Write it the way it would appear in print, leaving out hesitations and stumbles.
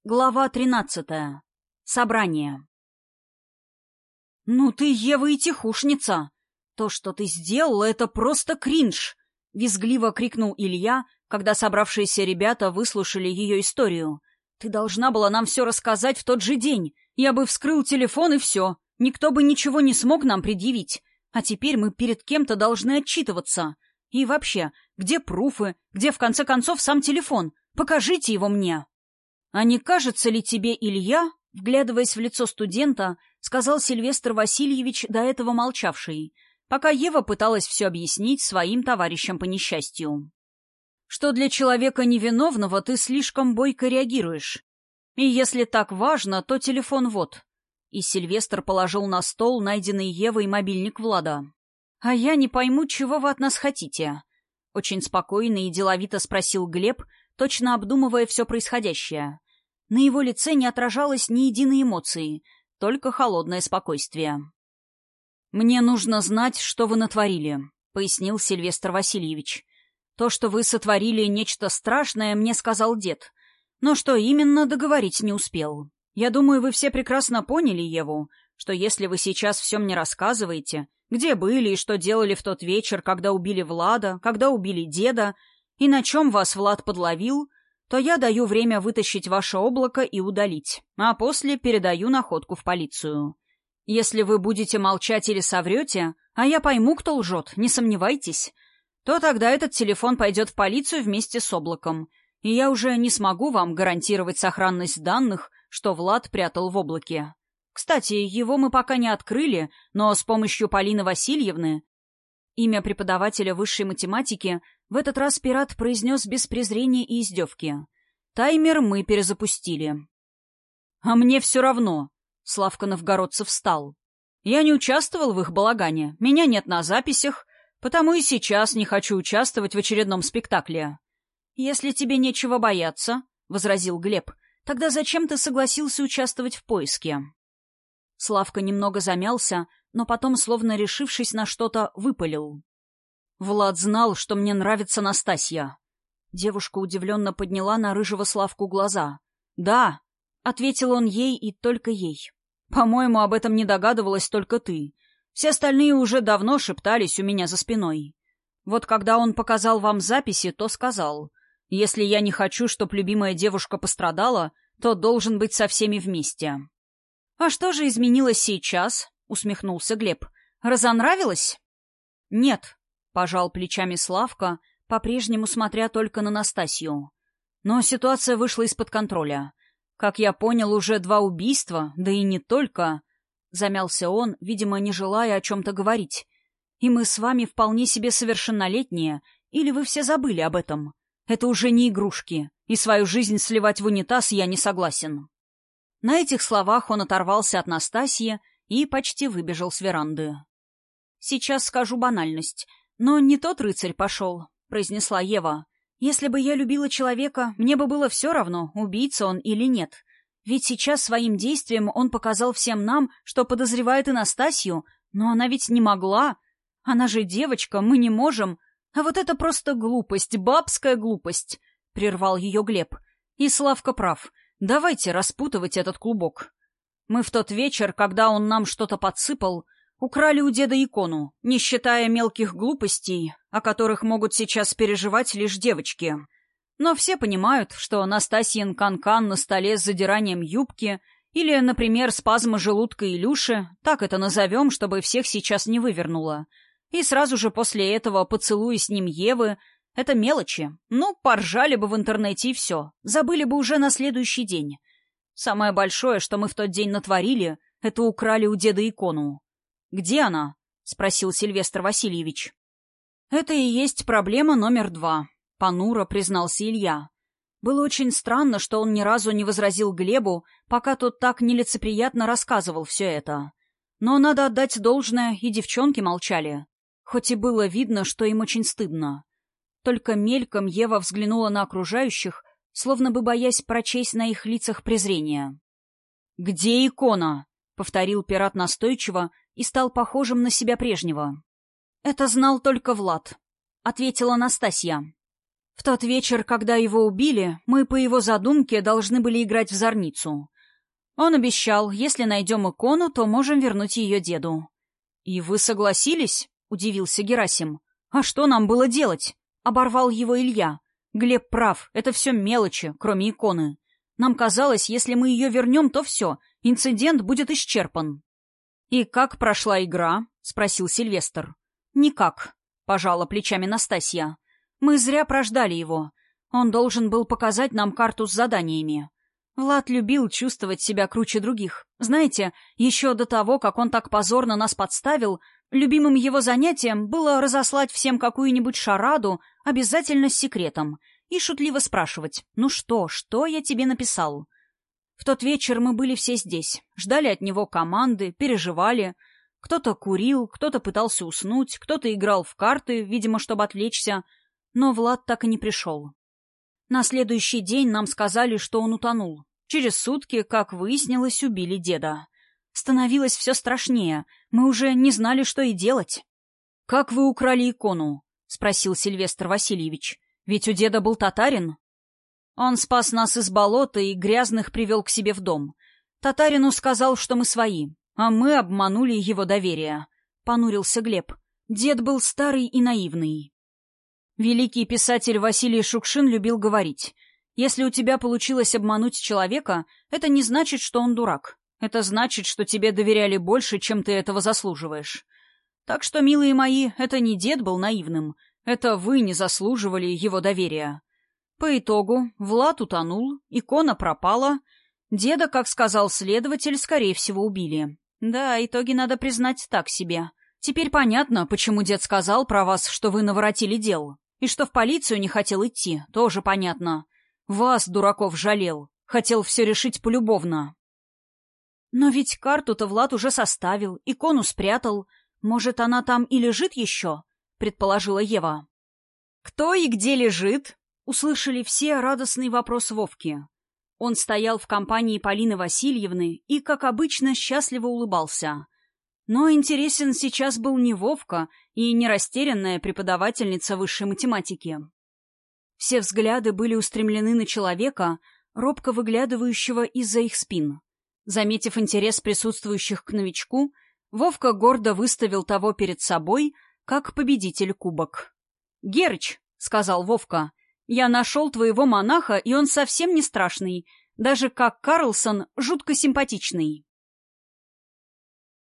Глава 13. Собрание. «Ну ты, Ева, и тихушница! То, что ты сделала, это просто кринж!» — визгливо крикнул Илья, когда собравшиеся ребята выслушали ее историю. «Ты должна была нам все рассказать в тот же день. Я бы вскрыл телефон, и все. Никто бы ничего не смог нам предъявить. А теперь мы перед кем-то должны отчитываться. И вообще, где пруфы? Где, в конце концов, сам телефон? Покажите его мне!» «А не кажется ли тебе, Илья?» — вглядываясь в лицо студента, сказал Сильвестр Васильевич, до этого молчавший, пока Ева пыталась все объяснить своим товарищам по несчастью. «Что для человека невиновного ты слишком бойко реагируешь. И если так важно, то телефон вот». И Сильвестр положил на стол найденный Евой мобильник Влада. «А я не пойму, чего вы от нас хотите?» — очень спокойно и деловито спросил Глеб, точно обдумывая все происходящее. На его лице не отражалось ни единой эмоции, только холодное спокойствие. «Мне нужно знать, что вы натворили», — пояснил Сильвестр Васильевич. «То, что вы сотворили нечто страшное, мне сказал дед. Но что именно, договорить не успел. Я думаю, вы все прекрасно поняли, Еву, что если вы сейчас все мне рассказываете, где были и что делали в тот вечер, когда убили Влада, когда убили деда, и на чем вас Влад подловил, то я даю время вытащить ваше облако и удалить, а после передаю находку в полицию. Если вы будете молчать или соврете, а я пойму, кто лжет, не сомневайтесь, то тогда этот телефон пойдет в полицию вместе с облаком, и я уже не смогу вам гарантировать сохранность данных, что Влад прятал в облаке. Кстати, его мы пока не открыли, но с помощью Полины Васильевны... Имя преподавателя высшей математики в этот раз пират произнес без презрения и издевки. Таймер мы перезапустили. «А мне все равно», — Славка Новгородцев встал. «Я не участвовал в их балагане, меня нет на записях, потому и сейчас не хочу участвовать в очередном спектакле». «Если тебе нечего бояться», — возразил Глеб, — «тогда зачем ты согласился участвовать в поиске?» Славка немного замялся, но потом, словно решившись на что-то, выпалил. «Влад знал, что мне нравится Настасья». Девушка удивленно подняла на рыжего Славку глаза. «Да», — ответил он ей и только ей. «По-моему, об этом не догадывалась только ты. Все остальные уже давно шептались у меня за спиной. Вот когда он показал вам записи, то сказал, если я не хочу, чтоб любимая девушка пострадала, то должен быть со всеми вместе». «А что же изменилось сейчас?» — усмехнулся Глеб. «Разонравилось?» «Нет», — пожал плечами Славка, по-прежнему смотря только на Настасью. «Но ситуация вышла из-под контроля. Как я понял, уже 2 убийства, да и не только...» Замялся он, видимо, не желая о чем-то говорить. «И мы с вами вполне себе совершеннолетние, или вы все забыли об этом? Это уже не игрушки, и свою жизнь сливать в унитаз я не согласен». На этих словах он оторвался от Настасьи и почти выбежал с веранды. «Сейчас скажу банальность, но не тот рыцарь пошел», — произнесла Ева. «Если бы я любила человека, мне бы было все равно, убийца он или нет. Ведь сейчас своим действием он показал всем нам, что подозревает и Настасью, но она ведь не могла. Она же девочка, мы не можем. А вот это просто глупость, бабская глупость», — прервал ее Глеб. «И Славка прав. Давайте распутывать этот клубок. Мы в тот вечер, когда он нам что-то подсыпал, украли у деда икону, не считая мелких глупостей, о которых могут сейчас переживать лишь девочки. Но все понимают, что Настасьин кан-кан на столе с задиранием юбки или, например, спазма желудка Илюши, так это назовем, чтобы всех сейчас не вывернуло. И сразу же после этого поцелуй с ним Евы — это мелочи. Ну, поржали бы в интернете и все. Забыли бы уже на следующий день. Самое большое, что мы в тот день натворили, это украли у деда икону. «Где она?» — спросил Сильвестр Васильевич. «Это и есть проблема номер 2», — понуро признался Илья. Было очень странно, что он ни разу не возразил Глебу, пока тот так нелицеприятно рассказывал все это. Но надо отдать должное, и девчонки молчали. Хоть и было видно, что им очень стыдно. Только мельком Ева взглянула на окружающих, словно бы боясь прочесть на их лицах презрение. «Где икона?» — повторил пират настойчиво и стал похожим на себя прежнего. «Это знал только Влад», — ответила Настасья. В тот вечер, когда его убили, мы по его задумке должны были играть в зорницу. Он обещал, если найдем икону, то можем вернуть ее деду. «И вы согласились?» — удивился Герасим. «А что нам было делать?» — оборвал его Илья. «Глеб прав, это все мелочи, кроме иконы. Нам казалось, если мы ее вернем, то все, инцидент будет исчерпан». «И как прошла игра?» — спросил Сильвестр. «Никак», — пожала плечами Настасья. «Мы зря прождали его. Он должен был показать нам карту с заданиями. Влад любил чувствовать себя круче других. Знаете, еще до того, как он так позорно нас подставил, любимым его занятием было разослать всем какую-нибудь шараду, обязательно с секретом, и шутливо спрашивать: «Ну что я тебе написал?» В тот вечер мы были все здесь, ждали от него команды, переживали. Кто-то курил, кто-то пытался уснуть, кто-то играл в карты, видимо, чтобы отвлечься, но Влад так и не пришел. На следующий день нам сказали, что он утонул. Через сутки, как выяснилось, убили деда. Становилось все страшнее. Мы уже не знали, что и делать. «Как вы украли икону?» — спросил Сильвестр Васильевич. «Ведь у деда был татарин». Он спас нас из болота и грязных привел к себе в дом. Татарину сказал, что мы свои, а мы обманули его доверие. Понурился Глеб. Дед был старый и наивный. Великий писатель Василий Шукшин любил говорить: «Если у тебя получилось обмануть человека, это не значит, что он дурак. Это значит, что тебе доверяли больше, чем ты этого заслуживаешь. Так что, милые мои, это не дед был наивным, это вы не заслуживали его доверия». По итогу Влад утонул, икона пропала, деда, как сказал следователь, скорее всего, убили. Да, итоги, надо признать, так себе. Теперь понятно, почему дед сказал про вас, что вы наворотили дел. И что в полицию не хотел идти, тоже понятно. Вас, дураков, жалел. Хотел все решить полюбовно. Но ведь карту-то Влад уже составил, икону спрятал. Может, она там и лежит еще? Предположила Ева. «Кто и где лежит?» Услышали все радостный вопрос Вовки. Он стоял в компании Полины Васильевны и, как обычно, счастливо улыбался. Но интересен сейчас был не Вовка и не растерянная преподавательница высшей математики. Все взгляды были устремлены на человека, робко выглядывающего из-за их спин. Заметив интерес присутствующих к новичку, Вовка гордо выставил того перед собой, как победитель кубок. «Герыч», — сказал Вовка, — «я нашел твоего монаха, и он совсем не страшный, даже как Карлсон жутко симпатичный».